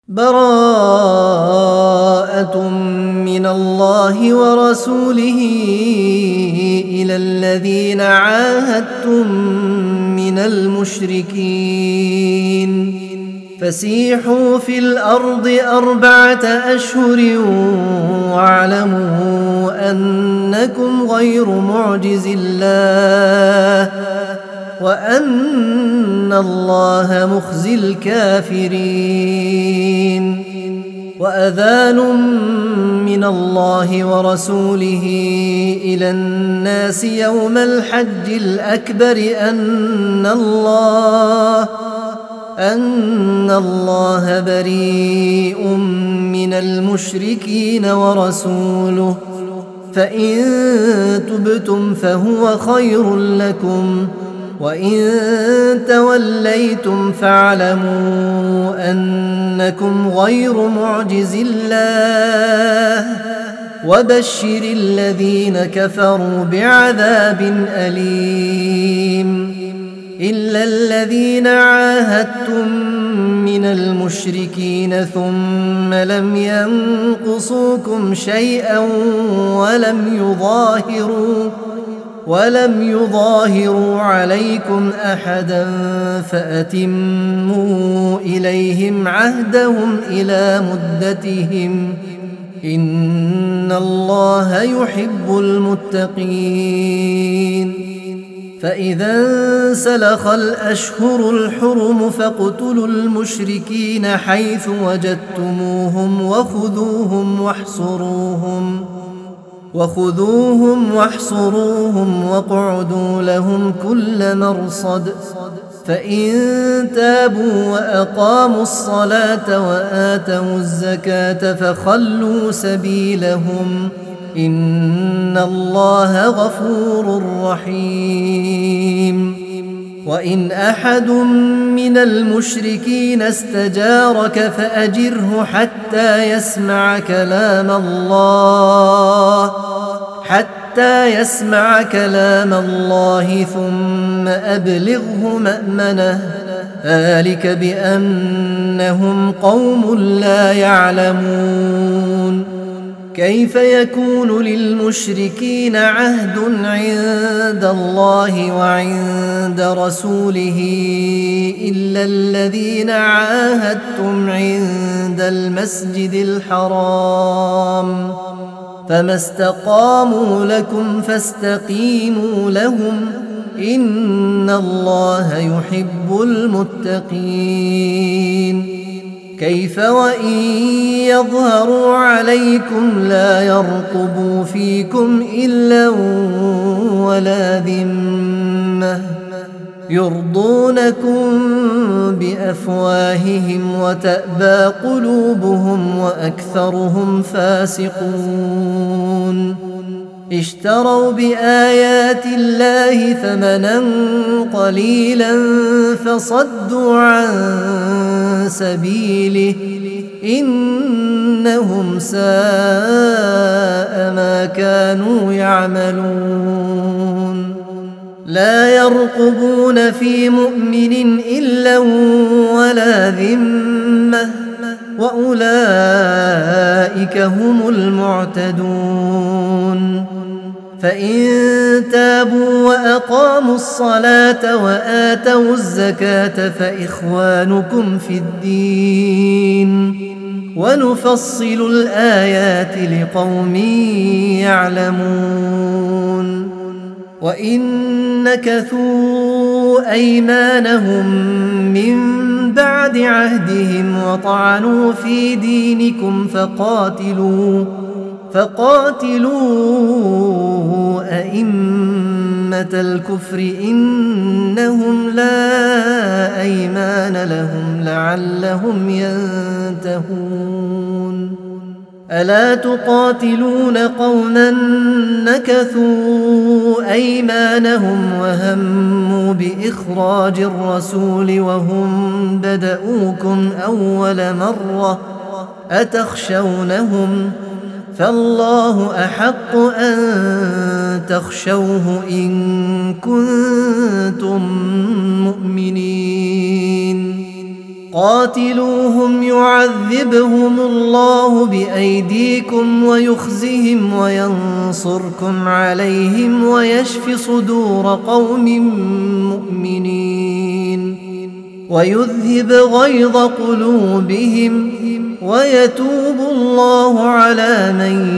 براءة من الله ورسوله إلى الذين عاهدتم من المشركين فسيحوا في الأرض 4 أشهر واعلموا أنكم غير معجز الله وأن الله مخزي الكافرين. وأذان من الله ورسوله إلى الناس يوم الحج الأكبر أن الله بريء من المشركين ورسوله فإن تبتم فهو خير لكم وإن توليتم فاعلموا أنكم غير معجز الله وبشر الذين كفروا بعذاب أليم. إلا الذين عاهدتم من المشركين ثم لم ينقصوكم شيئا ولم يظاهروا عليكم أحدا فأتموا إليهم عهدهم إلى مدتهم إن الله يحب المتقين. فإذا انسلخ الأشهر الحرم فاقتلوا المشركين حيث وجدتموهم وخذوهم واحصروهم واقعدوا لهم كل مرصد فإن تابوا وأقاموا الصلاة وآتوا الزكاة فخلوا سبيلهم إن الله غفور رحيم. وإن أحد من المشركين استجارك فأجره حتى يسمع كلام الله ثم أبلغه مأمنه ذلك بأنهم قوم لا يعلمون. كيف يكون للمشركين عهد عند الله وعند رسوله إلا الذين عاهدتم عند المسجد الحرام فما استقاموا لكم فاستقيموا لهم إن الله يحب المتقين. كيف وإن يظهروا عليكم لا يرقبوا فيكم إلا ولا ذمة يرضونكم بأفواههم وتأبى قلوبهم وأكثرهم فاسقون. اشتروا بآيات الله ثمنا قليلا فصدوا عن سبيله إنهم ساء ما كانوا يعملون. لا يرقبون في مؤمن إلا ولا ذمة وأولئك هم المعتدون. فإن تابوا وأقاموا الصلاة وآتوا الزكاة فإخوانكم في الدين ونفصل الآيات لقوم يعلمون. وإن نكثوا أيمانهم من بعد عهدهم وطعنوا في دينكم فقاتلوا أئمة الكفر إنهم لا أيمان لهم لعلهم ينتهون. ألا تقاتلون قوما نكثوا أيمانهم وهموا بإخراج الرسول وهم بدؤوكم أول مرة أتخشونهم فالله أحق أن تخشوه إن كنتم مؤمنين. قاتلوهم يعذبهم يعذبهم الله بأيديكم ويخزهم وينصركم عليهم ويشف صدور قوم مؤمنين ويذهب غيظ قلوبهم ويتوب الله على من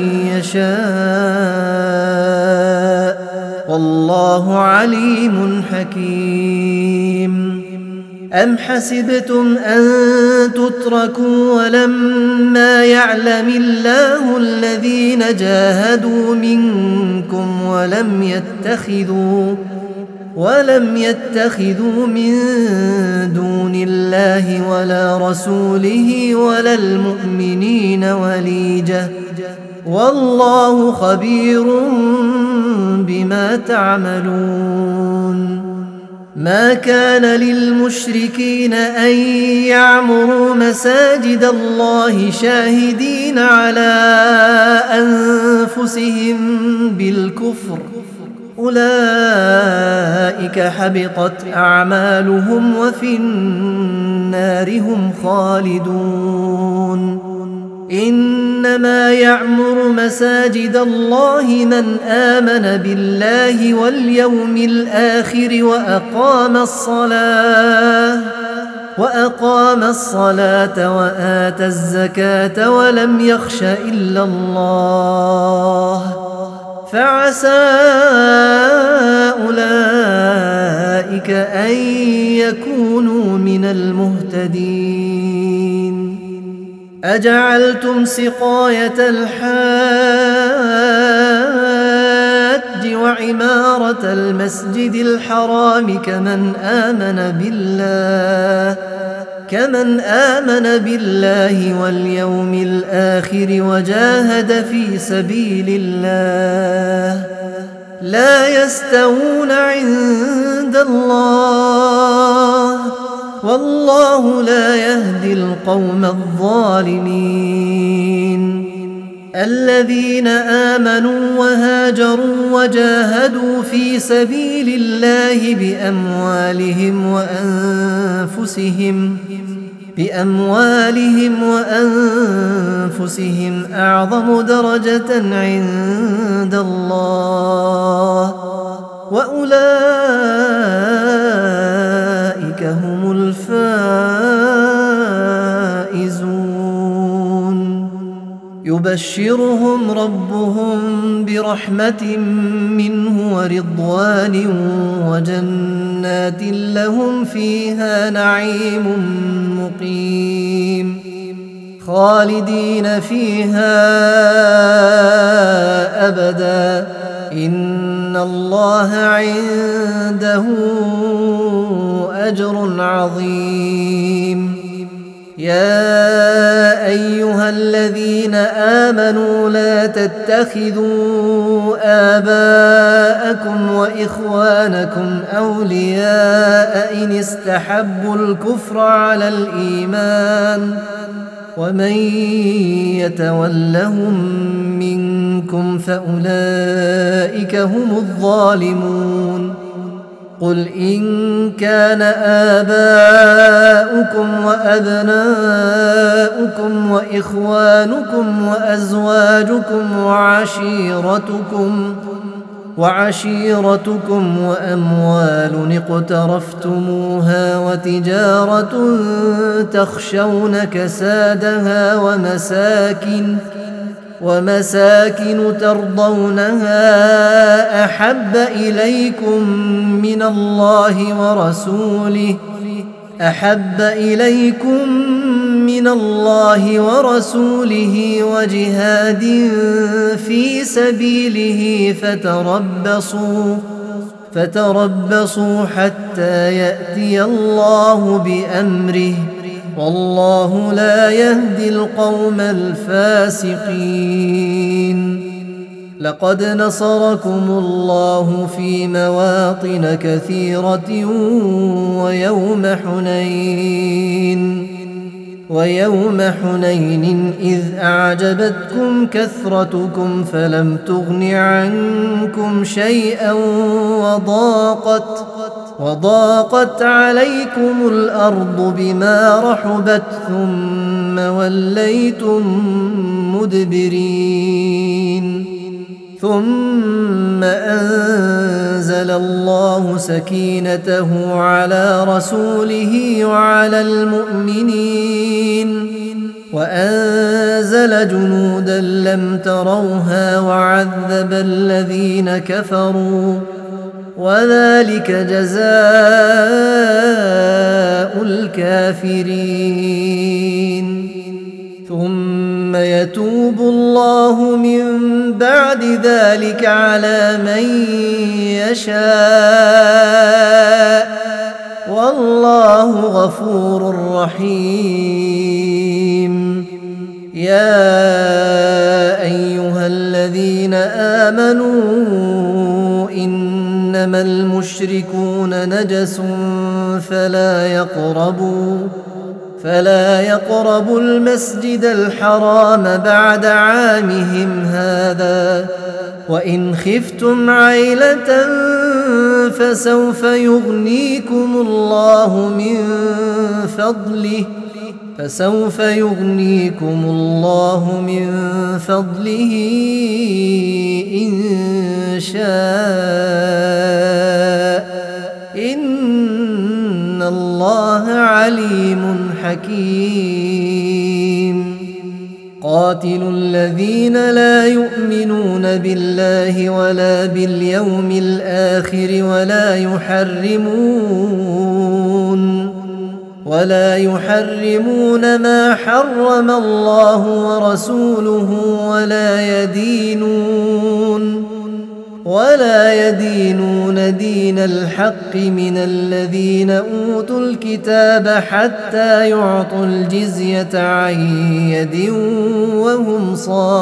يشاء والله عليم حكيم. أم حسبتم أن تتركوا ولما يعلم الله الذين جاهدوا منكم ولم يتخذوا من دون الله ولا رسوله ولا المؤمنين وليجة والله خبير بما تعملون. ما كان للمشركين أن يعمروا مساجد الله شاهدين على أنفسهم بالكفر أولئك حبطت أعمالهم وفي النار هم خالدون. إنما يعمر مساجد الله من آمن بالله واليوم الآخر وأقام الصلاة وآتى الزكاة ولم يخش إلا الله فعسى أولئك أن يكونوا من المهتدين. أجعلتم سقاية الحاج وعمارة المسجد الحرام كمن آمن بالله واليوم الآخر وجاهد في سبيل الله لا يستوون عند الله والله لا يهدي القوم الظالمين. الذين آمنوا وهاجروا وجاهدوا في سبيل الله بأموالهم وأنفسهم أعظم درجة عند الله وأولئك هم الفائزون. يبشرهم ربهم برحمة منه ورضوان وجنات لهم فيها نعيم مقيم خالدين فيها أبدا إن الله عنده أجر عظيم. يا أيها الذين آمنوا لا تتخذوا آباءكم وإخوانكم أولياء إن استحبوا الكفر على الإيمان ومن يتولهم منكم فأولئك هم الظالمون. قل إن كان آباؤكم وأبناؤكم وإخوانكم وأزواجكم وعشيرتكم وأموال اقترفتموها وتجارة تخشون كسادها ومساكن ترضونها أحب إليكم من الله ورسوله وجهاد في سبيله فتربصوا حتى يأتي الله بأمره والله لا يهدي القوم الفاسقين. لقد نصركم الله في مواطن كثيرة ويوم حنين إذ أعجبتكم كثرتكم فلم تغن عنكم شيئا وضاقت عليكم الأرض بما رحبت ثم ثم وليتم مدبرين ثم أنزل الله سكينته على رسوله وعلى المؤمنين وأنزل جنودا لم تروها وعذب الذين كفروا وذلك جزاء الكافرين ثم يتوب الله من بعد ذلك على من يشاء والله غفور رحيم يا أيها الذين آمنوا إنما المشركون نجس فلا يقربوا المسجد الحرام بعد عامهم هذا وإن خفتم عيلة فسوف يغنيكم الله من فضله إن شاء إن الله عليم حكيم قاتلوا الذين لا يؤمنون بالله ولا باليوم الآخر ولا يحرمون ما حرم الله ورسوله ولا يدينون دين الحق من الذين أوتوا الكتاب حتى يعطوا الجزية عن يد وهم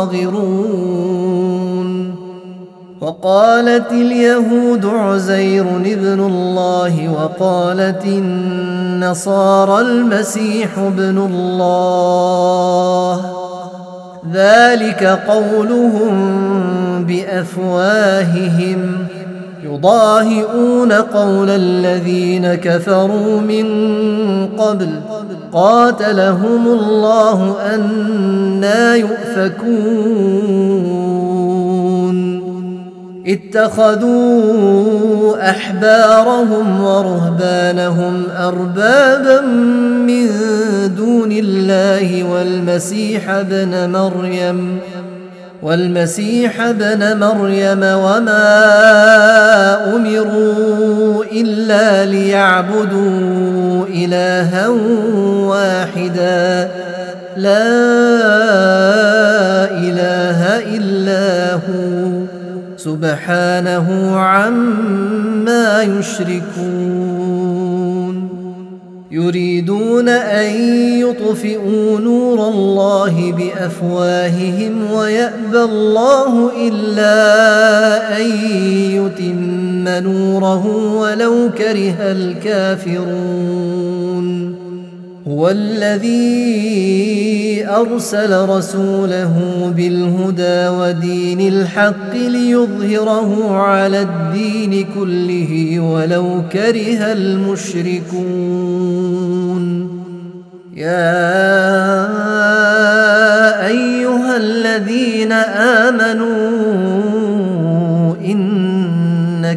صاغرون وقالت اليهود عزير ابن الله وقالت النصارى المسيح ابن الله ذلك قولهم بأفواههم يضاهئون قول الذين كفروا من قبل قاتلهم الله أنى يؤفكون اتخذوا أحبارهم ورهبانهم أربابا من دون الله والمسيح ابن مريم وما أمروا إلا ليعبدوا إلها واحدا لا إله إلا هو سبحانه عما يشركون يريدون أن يطفئوا نور الله بأفواههم ويأبى الله إلا أن يتم نوره ولو كره الكافرون هو الذي أرسل رسوله بالهدى ودين الحق ليظهره على الدين كله ولو كره المشركون يا أيها الذين آمنوا إن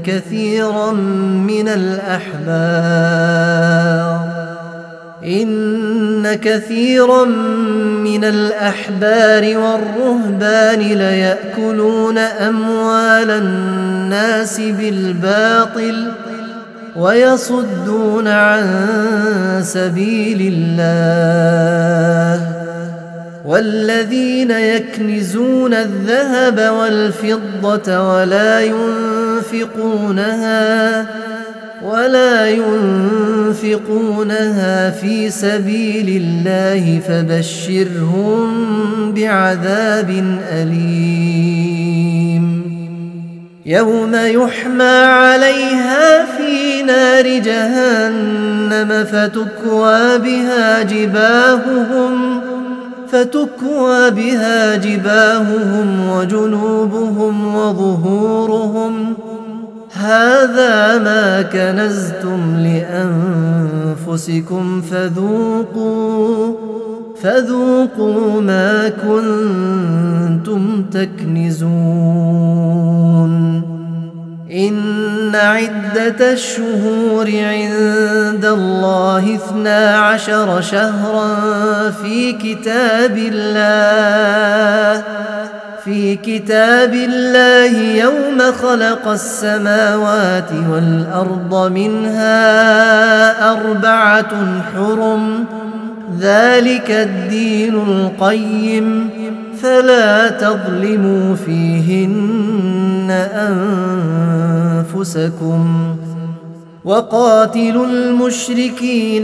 كثيرا من الأحبار والرهبان ليأكلون أموال الناس بالباطل ويصدون عن سبيل الله والذين يكنزون الذهب والفضة ولا ينفقونها في سبيل الله فبشرهم بعذاب أليم يوم يحمى عليها في نار جهنم فتكوى بها جباههم وجنوبهم وظهورهم هذا ما كنزتم لأنفسكم فذوقوا ما كنتم تكنزون إن عدة الشهور عند الله 12 شهرا في كتاب الله يوم خلق السماوات والأرض منها 4 حرم ذلك الدين القيم فلا تظلموا فيهن أنفسكم وقاتلوا المشركين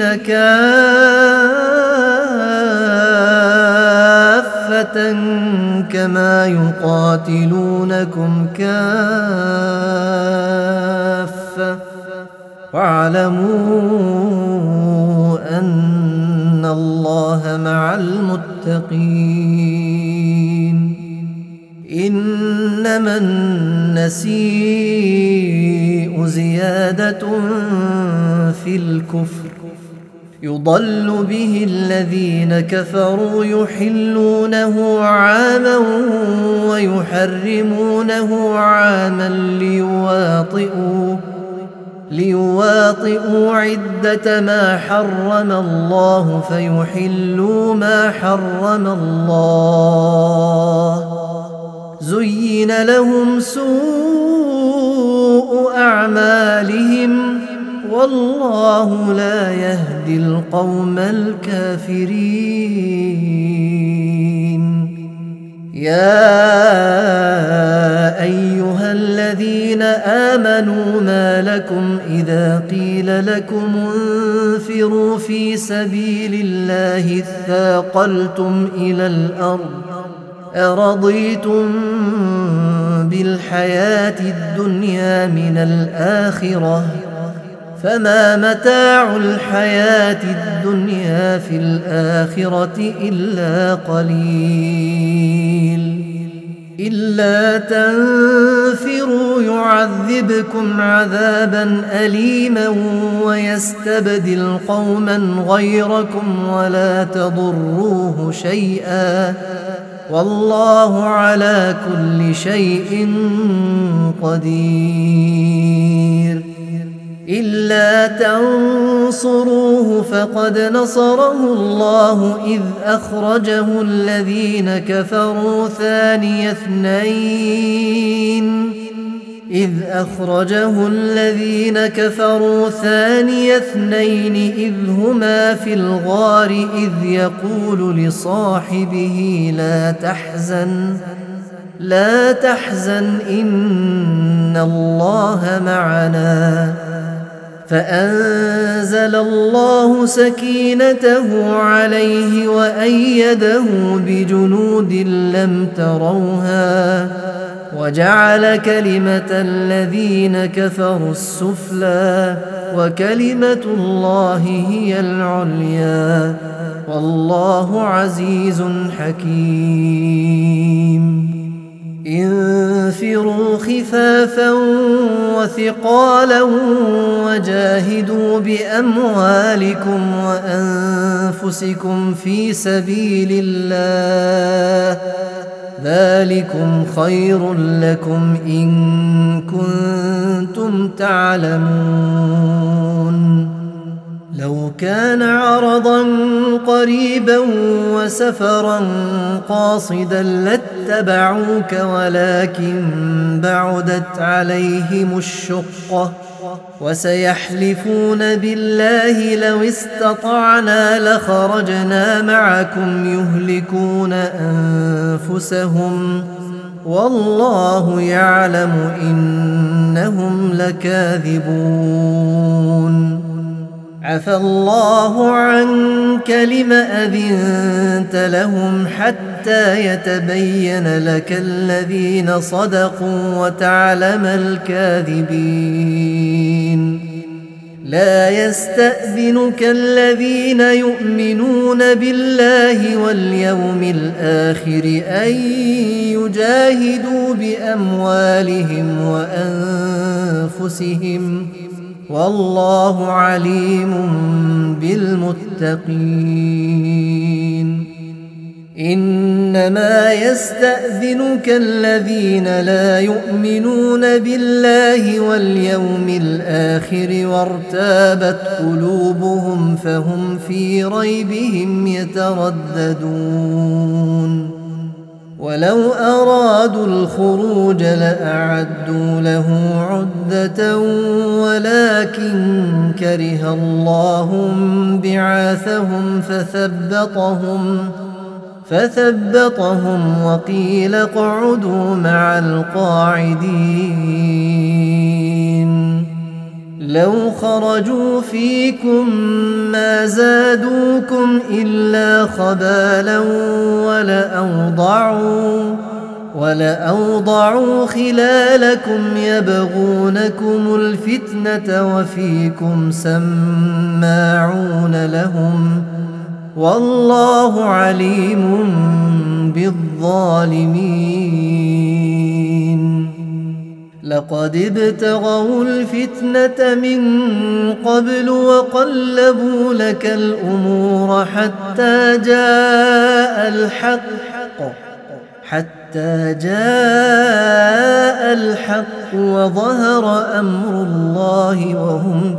كافة كما يقاتلونكم كافة واعلموا أن الله مع المتقين إنما النسيء زيادة في الكفر يضل به الذين كفروا يحلونه عاما ويحرمونه عاما ليواطئوا عدة ما حرم الله فيحلوا ما حرم الله زين لهم سوء أعمالهم والله لا يهدي القوم الكافرين يا أيها الذين آمنوا ما لكم إذا قيل لكم انفروا في سبيل الله اثاقلتم إلى الأرض أرضيتم بالحياة الدنيا من الآخرة فما متاع الحياة الدنيا في الآخرة إلا قليل إلا تنفروا يعذبكم عذابا أليما ويستبدل قوما غيركم ولا تضروه شيئا والله على كل شيء قدير إلا تنصروه فقد نصره الله إذ أخرجه الذين كفروا ثاني اثنين إذ هما في الغار إذ يقول لصاحبه لا تحزن إن الله معنا فأنزل الله سكينته عليه وأيده بجنود لم تروها وجعل كلمة الذين كفروا السفلى وكلمة الله هي العليا والله عزيز حكيم انفروا خفافا وثقالا وجاهدوا بأموالكم وأنفسكم في سبيل الله ذلكم خير لكم إن كنتم تعلمون لو كان عرضا قريبا وسفرا قاصدا لاتبعوك ولكن بعدت عليهم الشقة وسيحلفون بالله لو استطعنا لخرجنا معكم يهلكون أنفسهم والله يعلم إنهم لكاذبون عفى الله عنك لم أذنت لهم حتى يتبين لك الذين صدقوا وتعلم الكاذبين لا يستأذنك الذين يؤمنون بالله واليوم الآخر أن يجاهدوا بأموالهم وأنفسهم والله عليم بالمتقين. إنما يستأذنك الذين لا يؤمنون بالله واليوم الآخر وارتابت قلوبهم فهم في ريبهم يترددون. ولو أرادوا الخروج لأعدوا له عدة ولكن كره الله بعاثهم فثبطهم وقيل اقعدوا مع القاعدين. لو خرجوا فيكم ما زادوكم إلا خبالا ولأوضعوا خلالكم يبغونكم الفتنة وفيكم سماعون لهم والله عليم بالظالمين. لقد ابتغوا الفتنة من قبل وقلبوا لك الأمور حتى جاء الحق وظهر أمر الله وهم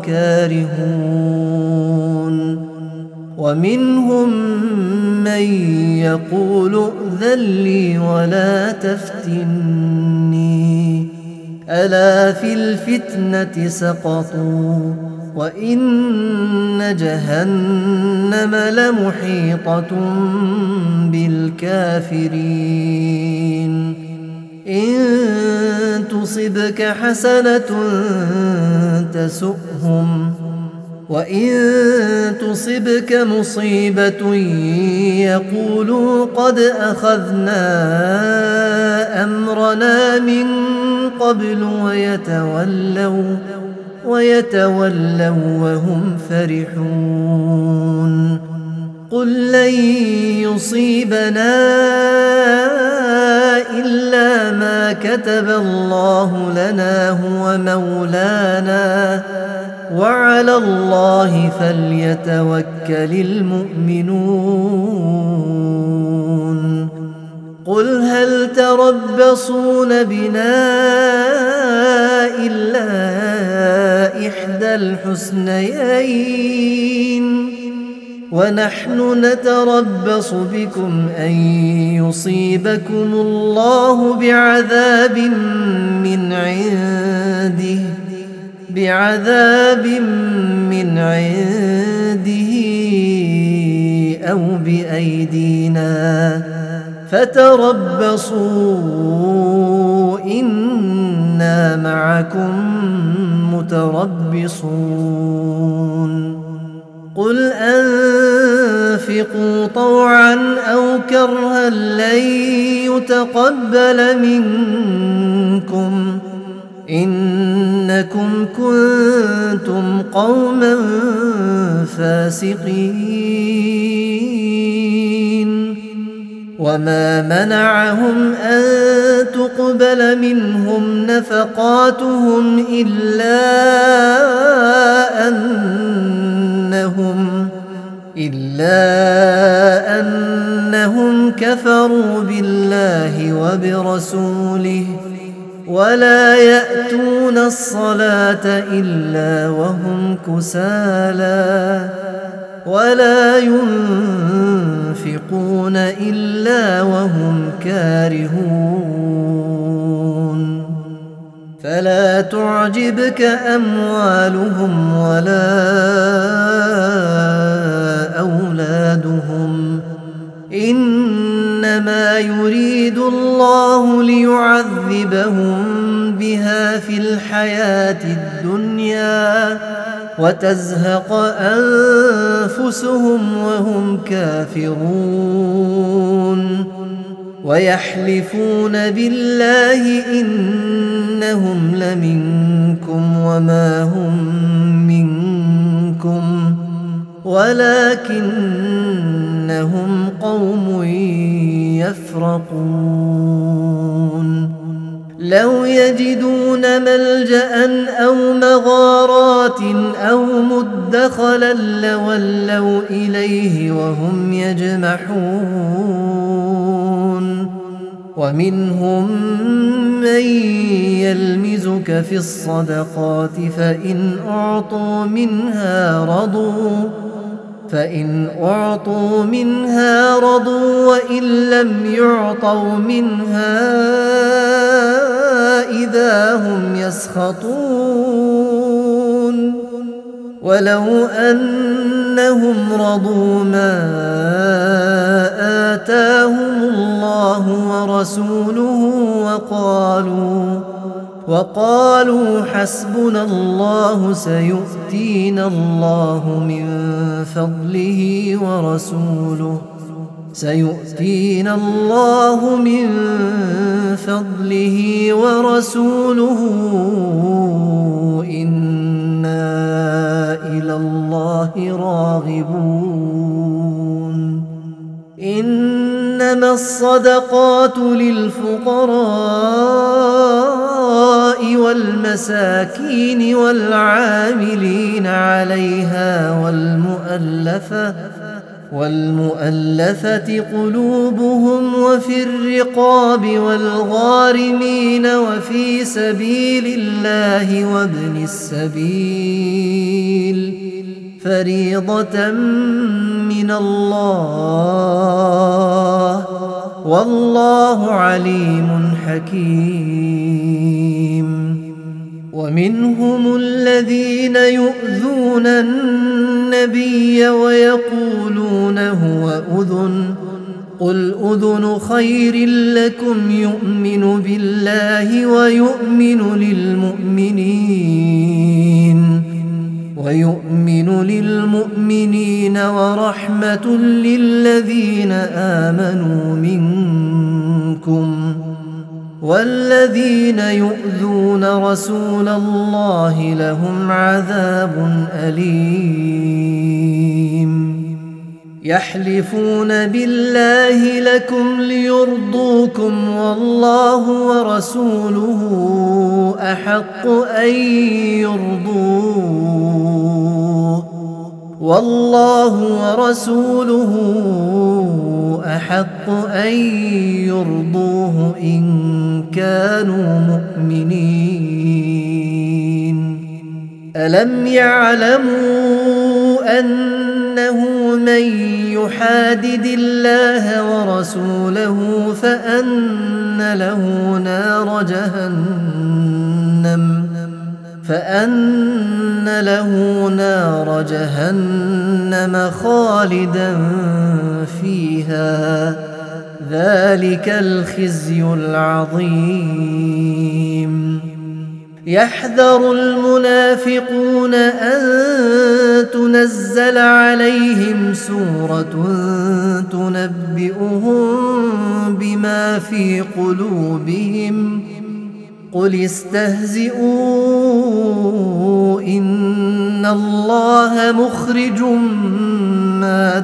كارهون. ومنهم من يقول ائذن لي ولا تفتني ألا في الفتنة سقطوا وإن جهنم لمحيطة بالكافرين. إن تصبك حسنة تسؤهم وإن تصبك مصيبة يقولوا قد أخذنا أمرنا من قبل ويتولوا وهم فرحون. قل لن يصيبنا إلا ما كتب الله لنا هو مولانا وعلى الله فليتوكل المؤمنون. قل هل تربصون بنا إلا إحدى الحسنيين ونحن نتربص بكم أن يصيبكم الله بعذاب من عنده أو بأيدينا فتربصوا إنا معكم متربصون. قل أنفقوا طوعا أو كرها لن يتقبل منكم إنكم كنتم قوما فاسقين. وما منعهم أن تقبل منهم نفقاتهم إلا أنهم كفروا بالله وبرسوله ولا يأتون الصلاة إلا وهم كسالى ولا ينفقون إلا وهم كارهون. فلا تعجبك أموالهم ولا أولادهم إنما يريد الله ليعذبهم بها في الحياة الدنيا وتزهق أنفسهم وهم كافرون. ويحلفون بالله إنهم لمنكم وما هم منكم منكم ولكنهم قوم يفرقون لو يجدون ملجأ أو مغارات أو مدخلا لولوا إليه وهم يجمحون ومنهم من يلمزك في الصدقات فإن أعطوا منها رضوا وإن لم يعطوا منها إذا هم يسخطون ولو أنهم رضوا ما آتاهم الله ورسوله وقالوا حسبنا الله سيؤتينا الله من فضله ورسوله إنا إلى الله راغبون إنما الصدقات للفقراء والمساكين والعاملين عليها والمؤلفة قلوبهم وفي الرقاب والغارمين وفي سبيل الله وابن السبيل فريضة من الله والله عليم حكيم ومنهم الذين يؤذون النبي ويقولون هو أذن قل أذن خير لكم يؤمن بالله ويؤمن للمؤمنين ورحمة للذين آمنوا منكم والذين يؤذون رسول الله لهم عذاب أليم يحلفون بالله لكم ليرضوكم والله ورسوله أحق أن يرضوه إن كانوا مؤمنين ألم يعلموا أنه من يحادد الله ورسوله فأن له نار جهنم خالدا فيها ذلك الخزي العظيم يحذر المنافقون أن تنزل عليهم سورة تنبئهم بما في قلوبهم قل استهزئوا إن الله مخرج ما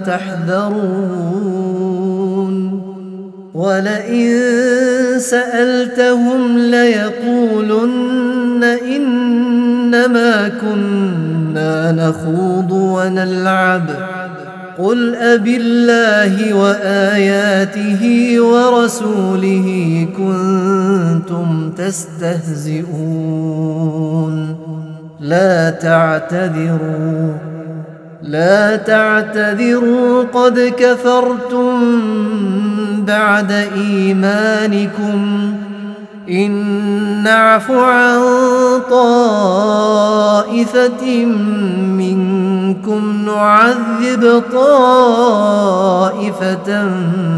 تحذرون ولئن سألتهم ليقولن إنما كنا نخوض ونلعب قل أبالله وآياته ورسوله كنتم تستهزئون لا تعتذروا قد كفرتم بعد إيمانكم إن نعف عن طائفة منكم نعذب طائفة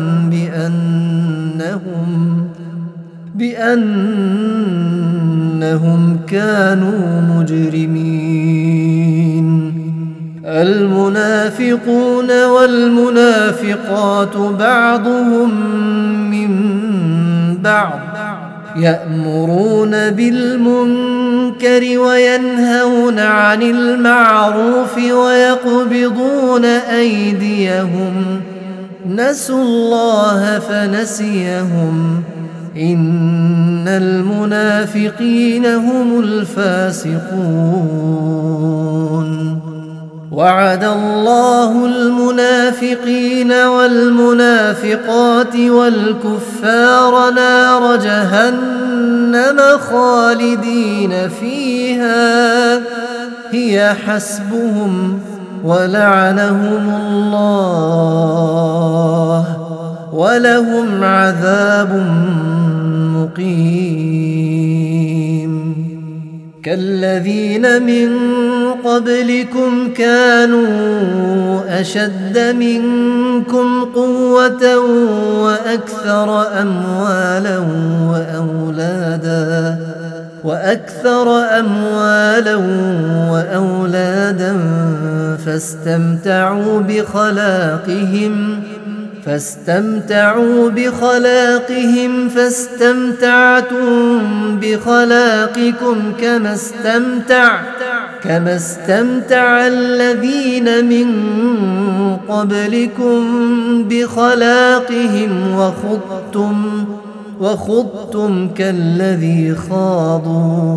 بأنهم كانوا مجرمين المنافقون والمنافقات بعضهم من بعض يأمرون بالمنكر وينهون عن المعروف ويقبضون أيديهم نسوا الله فنسيهم إن المنافقين هم الفاسقون وعد الله المنافقين والمنافقات والكفار نار جهنم خالدين فيها هي حسبهم ولعنهم الله ولهم عذاب مقيم كالذين من قبلكم كانوا أشد منكم قوة وأكثر أموالا وأولادا فاستمتعوا بخلاقهم فاستمتعتم بخلاقكم كما استمتع الذين من قبلكم بخلاقهم وخضتم كالذي خاضوا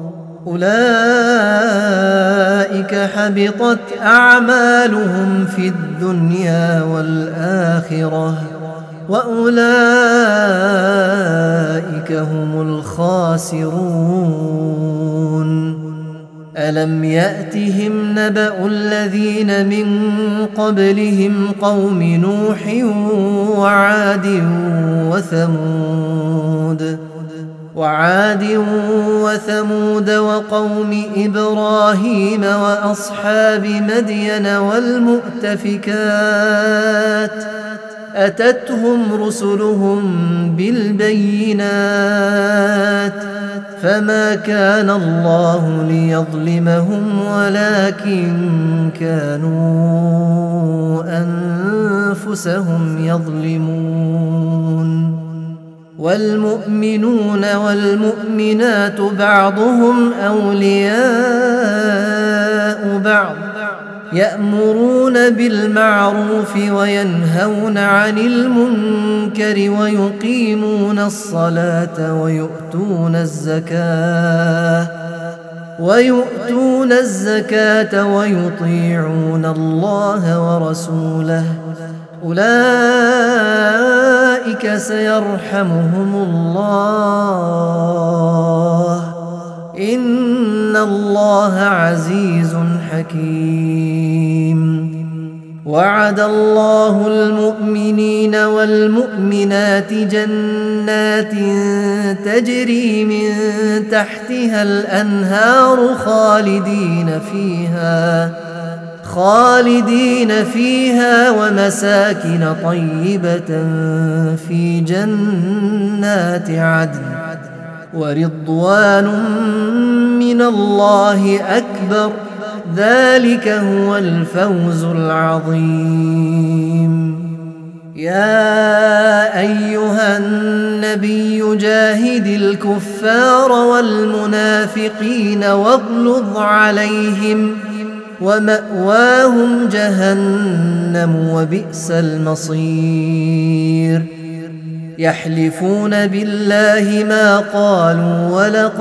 أولئك حبطت أعمالهم في الدنيا والآخرة وأولئك هم الخاسرون ألم يأتهم نبأ الذين من قبلهم قوم نوح وعاد وثمود وقوم إبراهيم وأصحاب مدين والمؤتفكات أتتهم رسلهم بالبينات فما كان الله ليظلمهم ولكن كانوا أنفسهم يظلمون والمؤمنون والمؤمنات بعضهم أولياء بعض يأمرون بالمعروف وينهون عن المنكر ويقيمون الصلاة ويؤتون الزكاة ويطيعون الله ورسوله أولئك سيرحمهم الله إن الله عزيز حكيم وعد الله المؤمنين والمؤمنات جنات تجري من تحتها الأنهار خالدين فيها ومساكن طيبة في جنات عدن ورضوان من الله أكبر ذلك هو الفوز العظيم يا أيها النبي جاهد الكفار والمنافقين واغلظ عليهم ومأواهم جهنم وبئس المصير يحلفون بالله ما قالوا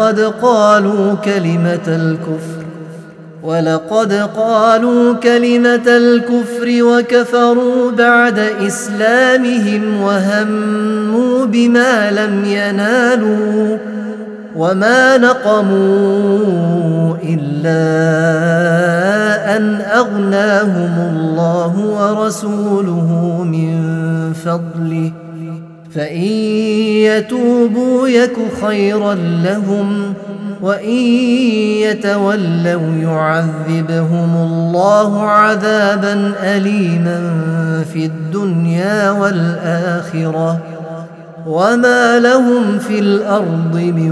ولقد قالوا كلمة الكفر وكفروا بعد إسلامهم وهموا بما لم ينالوا وما نقموا إلا أن أغناهم الله ورسوله من فضله فإن يتوبوا يك خيرا لهم وإن يتولوا يعذبهم الله عذابا أليما في الدنيا والآخرة وما لهم في الأرض من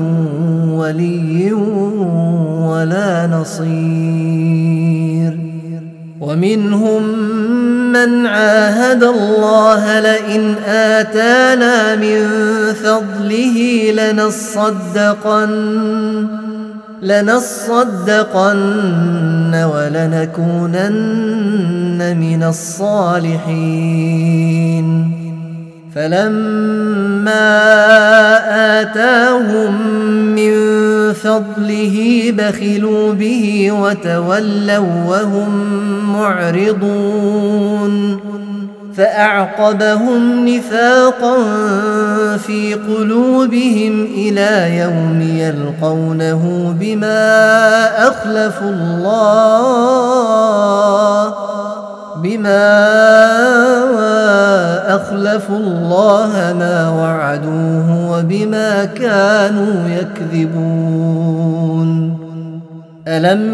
ولي ولا نصير ومنهم من عاهد الله لئن آتانا من فضله لنصدقن ولنكونن من الصالحين فلما آتاهم من فضله بخلوا به وتولوا وهم معرضون فأعقبهم نفاقا في قلوبهم إلى يوم يلقونه بما أخلفوا الله ما وعدوه وبما كانوا يكذبون ألم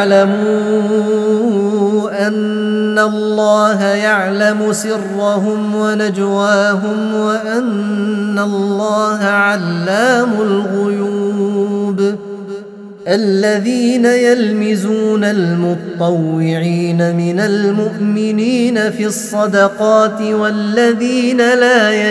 يعلموا أن الله يعلم سرهم ونجواهم وأن الله علام الغيوب الذين يلمزون المطوعين من المؤمنين في الصدقات والذين لا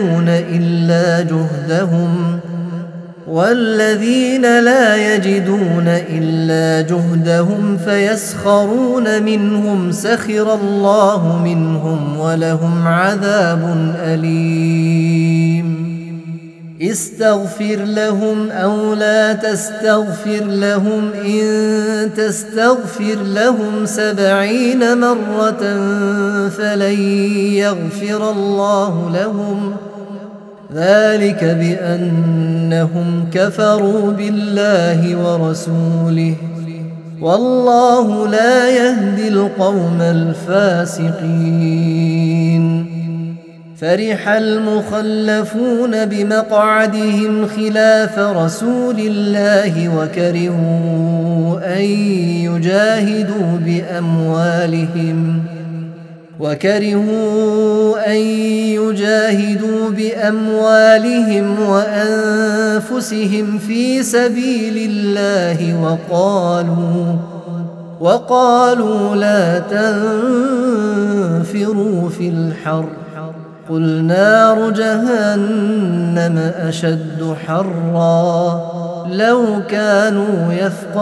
يجدون إلا جهدهم فيسخرون منهم سخر الله منهم ولهم عذاب أليم استغفر لهم أو لا تستغفر لهم إن تستغفر لهم 70 مرة فلن يغفر الله لهم ذلك بأنهم كفروا بالله ورسوله والله لا يهدي القوم الفاسقين فرح المخلفون بمقعدهم خلاف رسول الله وكرهوا أن يجاهدوا بأموالهم وأنفسهم في سبيل الله وقالوا لا تنفروا في الحر قل نار جهنم أشد حرا لو كانوا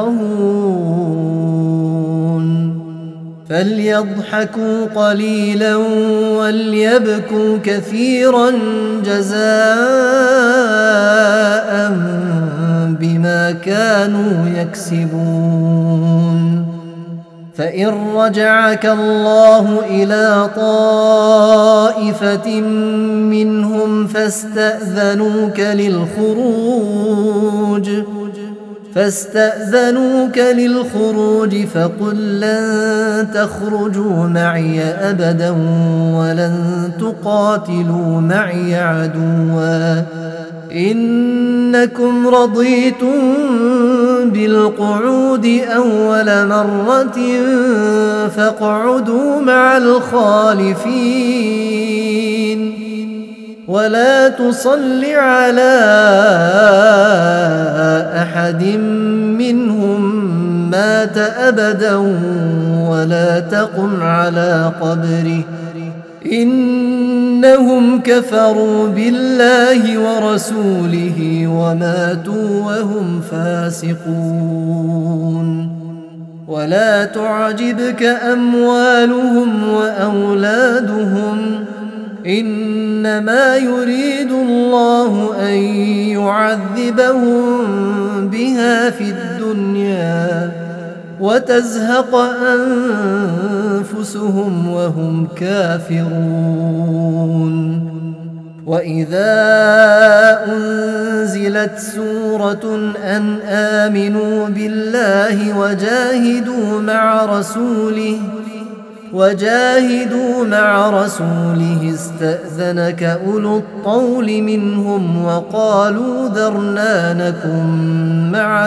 يفقهون فليضحكوا قليلا وليبكوا كثيرا جزاء بما كانوا يكسبون فإن رجعك الله إلى طائفة منهم فاستأذنوك للخروج فقل لن تخرجوا معي أبدا ولن تقاتلوا معي عدوا إنكم رضيتم بالقعود أول مرة فاقعدوا مع الخالفين ولا تصل على أحد منهم مات أبدا ولا تقم على قبره إنهم كفروا بالله ورسوله وماتوا وهم فاسقون ولا تعجبك أموالهم وأولادهم إنما يريد الله أن يعذبهم بها في الدنيا وتزهق أنفسهم وهم كافرون وإذا أنزلت سورة أن آمنوا بالله وجاهدوا مع رسوله استأذنك أولو الطول منهم وقالوا ذرنا نكن مع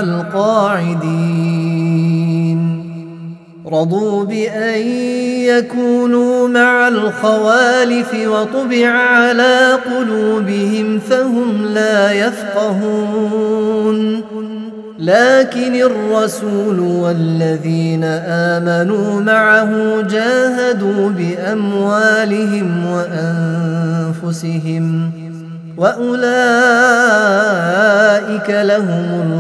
القاعدين رضوا بأن يكونوا مع الخوالف وطبع على قلوبهم فهم لا يفقهون لكن الرسول والذين آمنوا معه جاهدوا بأموالهم وأنفسهم وأولئك لهم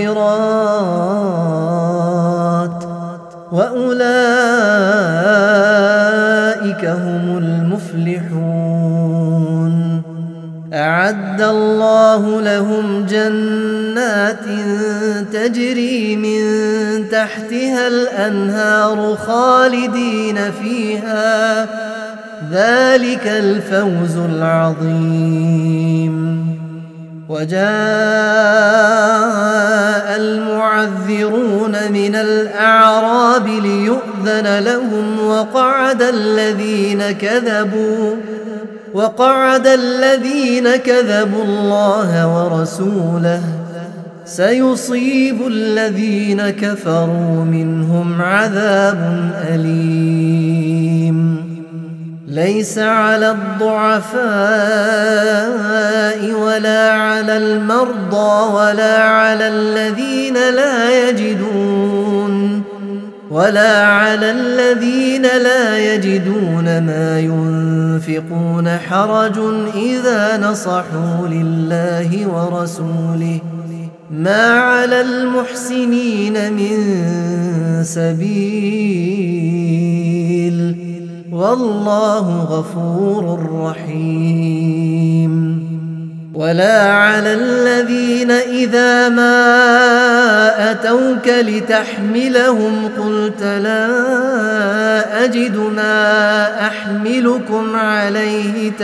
الخيرات وأولئك هم المفلحون. أعد الله لهم جنات تجري من تحتها الأنهار خالدين فيها، ذلك الفوز العظيم. وجاء المعذرون من الأعراب ليؤذن لهم وقعد الذين كذبوا الله ورسوله، سيصيب الذين كفروا منهم عذاب أليم. ليس على الضعفاء ولا على المرضى ولا على الذين لا يجدون ما ينفقون حرج إذا نصحوا لله ورسوله، ما على المحسنين من سبيل، والله غفور رحيم. ولا على الذين إذا ما أتوك لتحملهم قلت لا أجد ما أحملكم عليه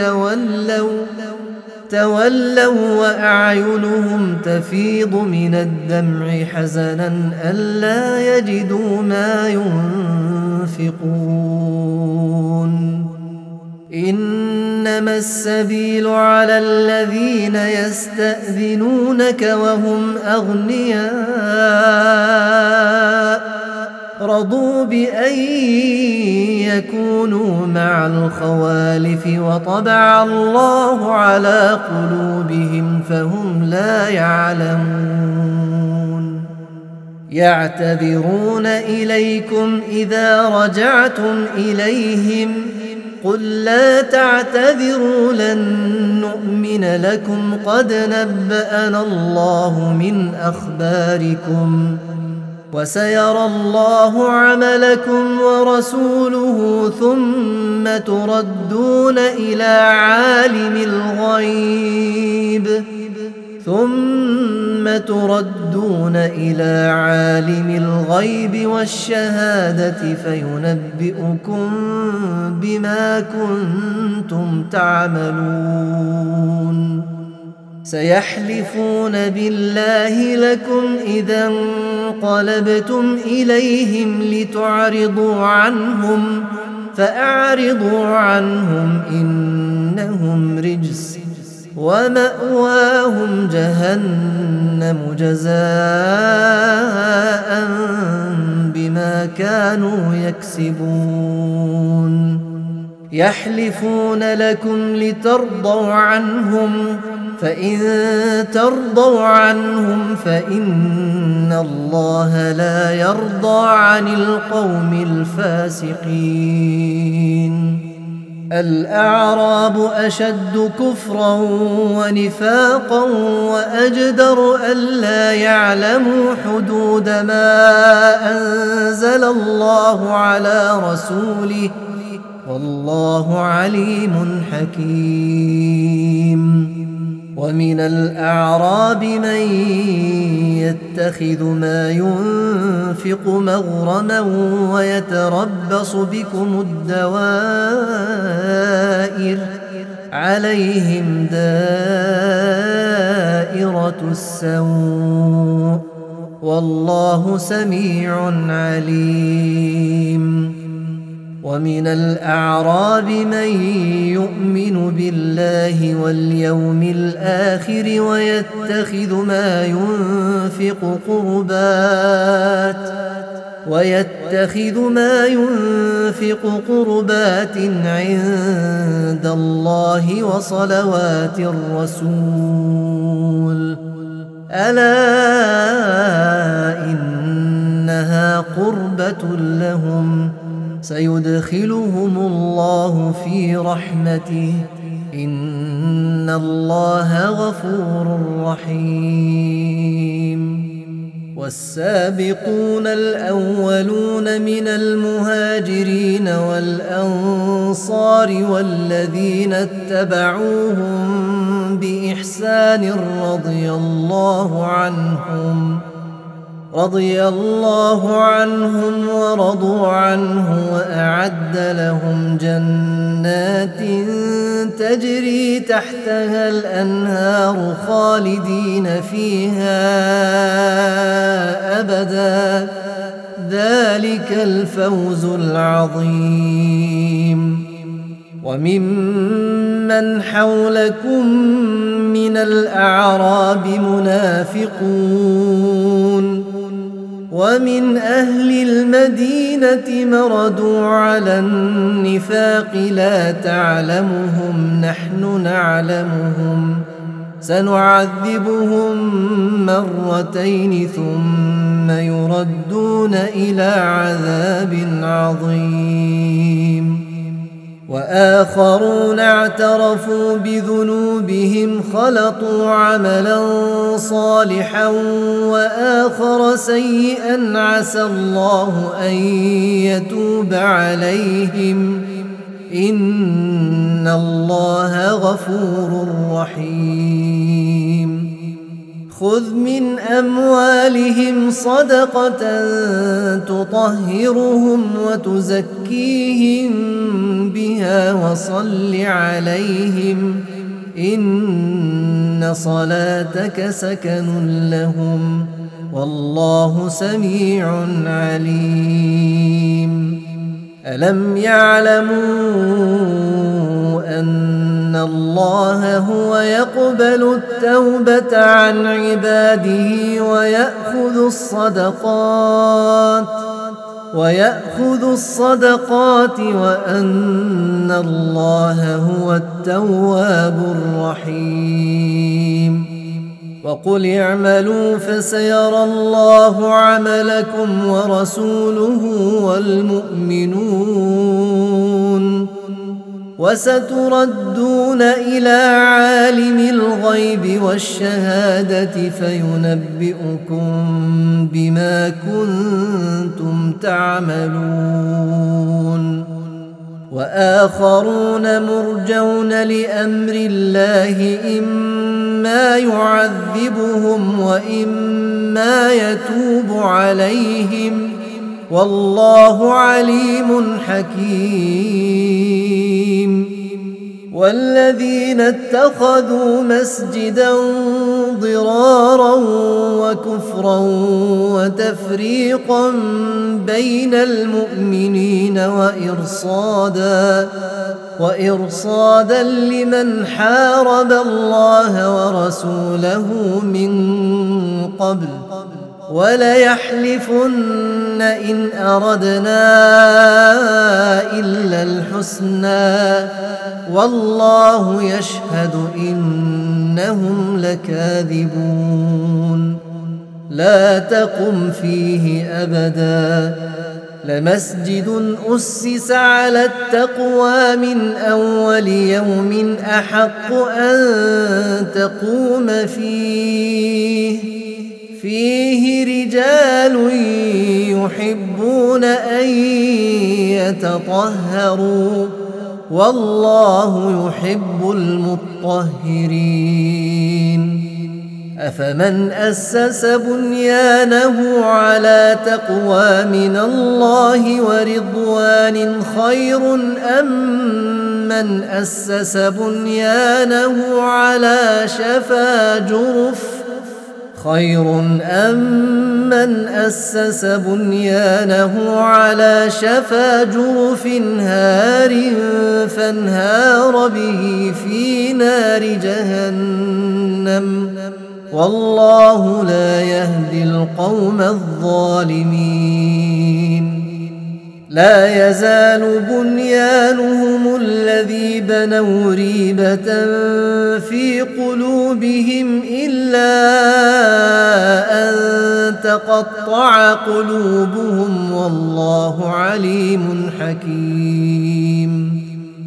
تولوا وأعينهم تفيض من الدمع حزنا ألا يجدوا ما ينفقون. إنما السبيل على الذين يستأذنونك وهم أغنياء رضوا بأن يكونوا مع الخوالف وطبع الله على قلوبهم فهم لا يعلمون. يعتذرون إليكم إذا رجعتم إليهم قل لا تعتذروا لن نؤمن لكم قد نبأنا الله من أخباركم وسيرى الله عملكم ورسوله ثم تردون إلى عالم الغيب والشهادة فينبئكم بما كنتم تعملون. سيحلفون بالله لكم إذا انقلبتم إليهم لتعرضوا عنهم فأعرضوا عنهم إنهم رجس ومأواهم جهنم جزاء بما كانوا يكسبون. يحلفون لكم لترضوا عنهم فإن ترضوا عنهم فإن الله لا يرضى عن القوم الفاسقين. الأعراب أشد كفرا ونفاقا وأجدر ألا يعلموا حدود ما أنزل الله على رسوله والله عليم حكيم. ومن الأعراب من يتخذ ما ينفق مغرما ويتربص بكم الدوائر عليهم دائرة السوء والله سميع عليم. ومن الأعراب من يؤمن بالله واليوم الآخر ويتخذ ما ينفق قربات عند الله وصلوات الرسول ألا إنها قربة لهم سيدخلهم الله في رحمته إن الله غفور رحيم والسابقون الأولون من المهاجرين والأنصار والذين اتبعوهم بإحسان رضي الله عنهم ورضوا عنه وأعد لهم جنات تجري تحتها الأنهار خالدين فيها أبدا ذلك الفوز العظيم وممن حولكم من الأعراب منافقون ومن أهل المدينة مردوا على النفاق لا تعلمهم نحن نعلمهم سنعذبهم مرتين ثم يردون إلى عذاب عظيم وآخرون اعترفوا بذنوبهم خلطوا عملا صالحا وآخر سيئا عسى الله أن يتوب عليهم إن الله غفور رحيم خذ من أموالهم صدقة تطهرهم وتزكيهم بها وصل عليهم إن صلاتك سكن لهم والله سميع عليم ألم يعلموا أن الله هو يقبل التوبة عن عباده ويأخذ الصدقات وأن الله هو التواب الرحيم وقل اعملوا فسيرى الله عملكم ورسوله والمؤمنون وستردون إلى عالم الغيب والشهادة فينبئكم بما كنتم تعملون وآخرون مرجون لأمر الله إما يعذبهم وإما يتوب عليهم والله عليم حكيم والذين اتخذوا مسجدا ضرارا وكفرا وتفريقا بين المؤمنين وإرصادا لمن حارب الله ورسوله من قبل وليحلفن إن أردنا إلا الحسنى والله يشهد إنهم لكاذبون لا تقم فيه أبدا لمسجد أسس على التقوى من أول يوم أحق أن تقوم فيه رجال يحبون أن يتطهروا والله يحب المطهرين أفمن أسس بنيانه على تقوى من الله ورضوان خير أم من أسس بنيانه على شفا جرف هار فانهار به في نار جهنم والله لا يهدي القوم الظالمين لا يزال بنيانهم الذي بنوا ريبة في قلوبهم إلا تقطع قلوبهم والله عليم حكيم.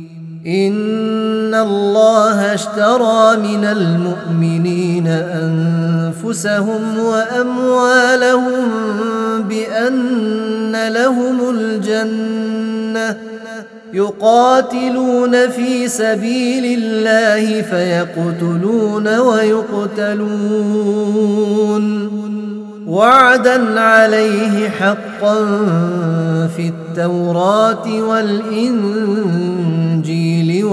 إن الله اشترى من المؤمنين أنفسهم وأموالهم بأن لهم الجنة يقاتلون في سبيل الله فيقتلون ويقتلون وعدا عليه حقا في التوراة والإنجيل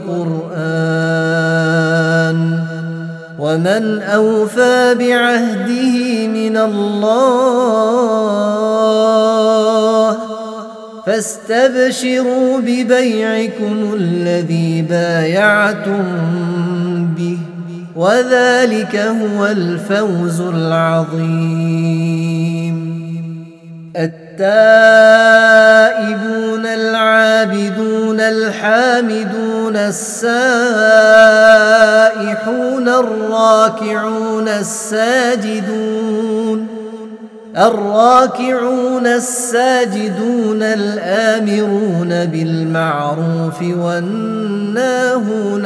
والقرآن ومن أوفى بعهده من الله فاستبشروا ببيعكم الذي بايعتم به وذلك هو الفوز العظيم. التائبون العابدون الحامدون السائحون الراكعون الساجدون الآمرون بالمعروف والناهون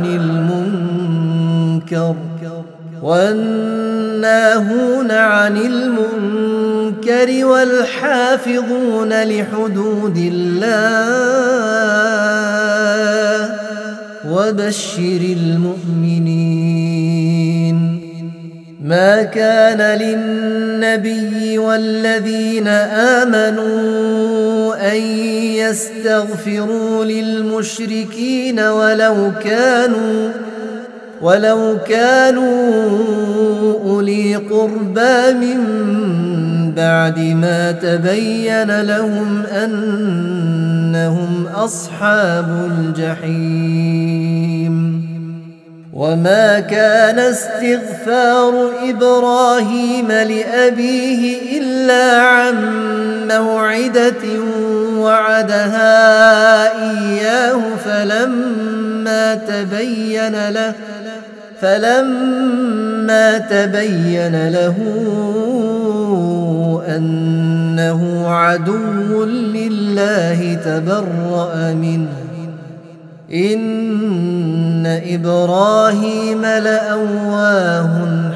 عن المنكر والحافظون لحدود الله وبشر المؤمنين. ما كان للنبي والذين آمنوا أن يستغفروا للمشركين ولو كانوا أولي قربى من بعد ما تبين لهم أنهم أصحاب الجحيم. وما كان استغفار إبراهيم لأبيه إلا عن موعدة وعدها إياه فلما تبين له أنه عدو لله تبرأ منه. إن إبراهيم لأواه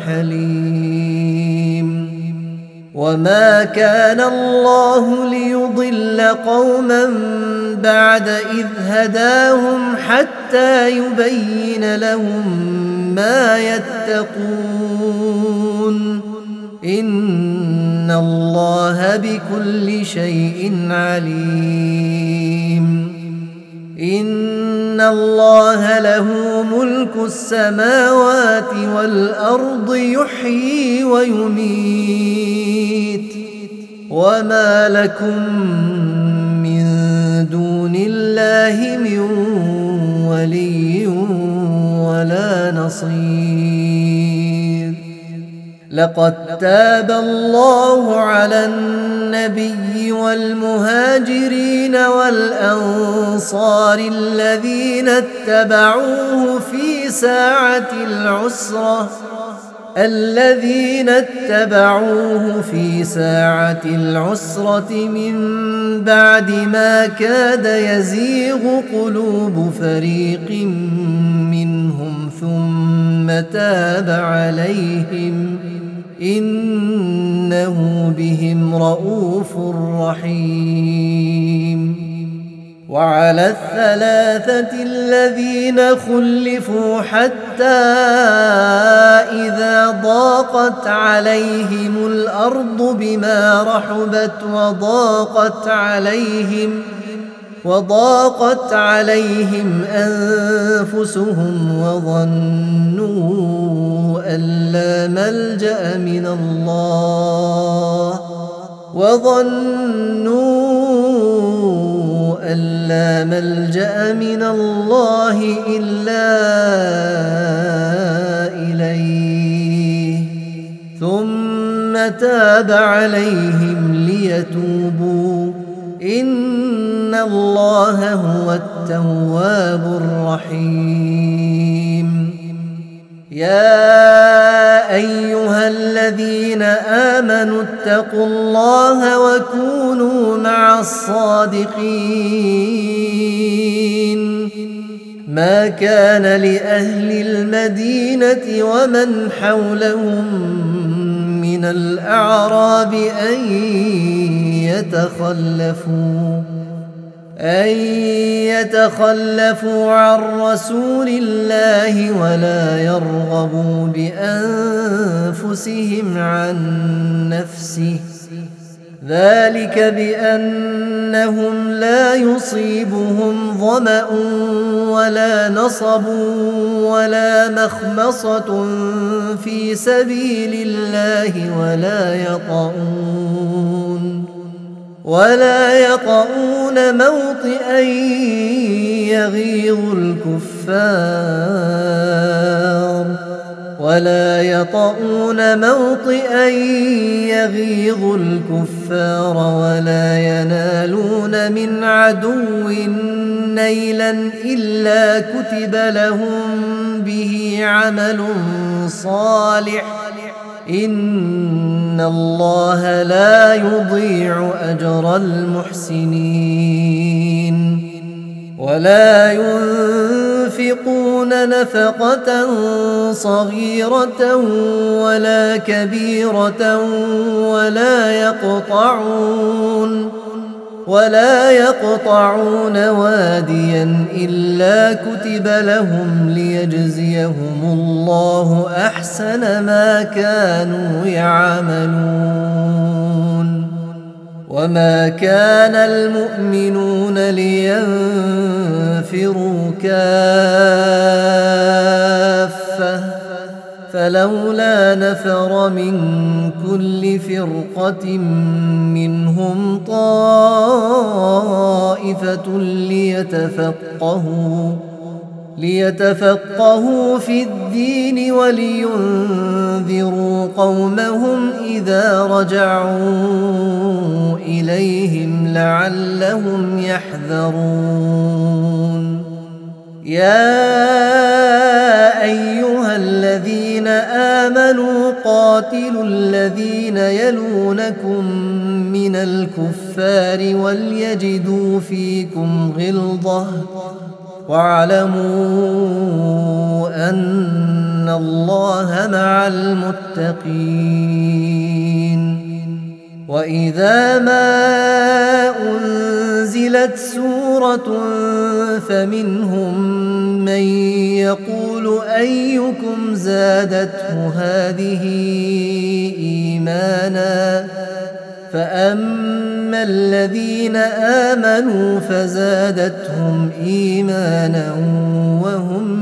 حليم. وما كان الله ليضل قوما بعد إذ هداهم حتى يبين لهم ما يتقون. إن الله بكل شيء عليم. إن الله له ملك السماوات والأرض يحيي ويميت وما لكم من دون الله من ولي ولا نصير. لقد تاب الله على النبي والمهاجرين والأنصار الذين اتبعوه في ساعة العسرة من بعد ما كاد يزيغ قلوب فريق منهم ثم تاب عليهم إنه بهم رؤوف رحيم. وعلى الثلاثة الذين خلفوا حتى إذا ضاقت عليهم الأرض بما رحبت وضاقت عليهم أنفسهم وظنوا أن لا ملجأ من الله إلا إليه ثم تاب عليهم ليتوبوا إن الله هو التواب الرحيم. يا أيها الذين آمنوا آمنوا اتقوا الله وكونوا مع الصادقين ما كان لأهل المدينة ومن حولهم من الأعراب أن يتخلفوا عن رسول الله ولا يرغبوا بأنفسهم عن نفسه ذلك بأنهم لا يصيبهم ظمأ ولا نصب ولا مخمصة في سبيل الله ولا يطؤون موطئا يغيظ الكفار ولا ينالون من عدو نيلا إلا كتب لهم به عمل صالح إن الله لا يضيع أجر المحسنين ولا ينفقون نفقة صغيرة ولا كبيرة ولا يقطعون واديا إلا كتب لهم ليجزيهم الله أحسن ما كانوا يعملون وما كان المؤمنون لينفروا كافة فلولا نفر من كل فرقة منهم طائفة ليتفقهوا في الدين ولينذروا قومهم إذا رجعوا إليهم لعلهم يحذرون يا أيها الذين آمنوا قاتلوا الذين يلونكم من الكفار وليجدوا فيكم غلظة واعلموا أن الله مع المتقين وإذا ما أنزلت سورة فمنهم من يقول أيكم زادته هذه إيمانا فأما الذين آمنوا فزادتهم إيمانا وهم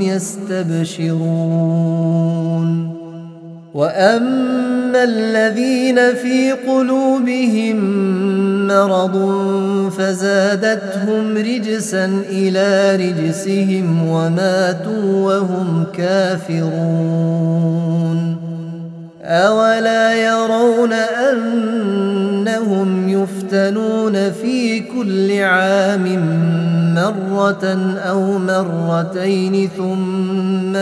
يستبشرون وأما الذين في قلوبهم مرض فزادتهم رجسا إلى رجسهم وماتوا وهم كافرون أولا يرون أنهم يفتنون في كل عام مرة أو مرتين ثم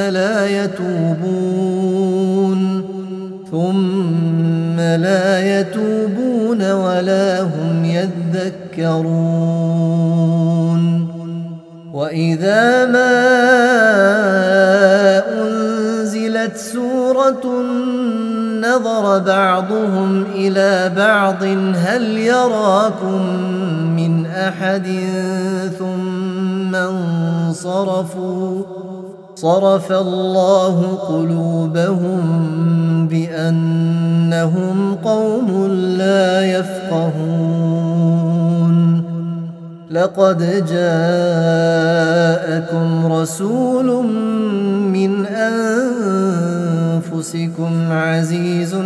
لا يتوبون ولا هم يذكرون وإذا ما أنزلت سورة نظر بعضهم إلى بعض هل يراكم من أحد ثم انصرفوا صرف الله قلوبهم بأنهم قوم لا يفقهون لقد جاءكم رسول من أنفسكم عزيز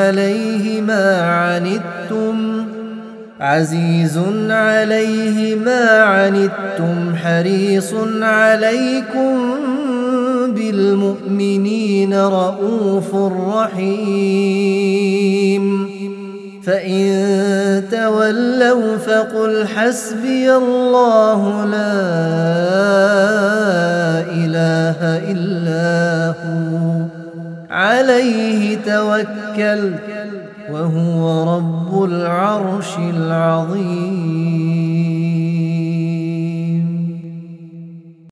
عليه ما عنتم حريص عليكم بالمؤمنين رؤوف رحيم فإن تولوا فقل حسبي الله لا إله إلا هو عليه توكلت وهو رب العرش العظيم.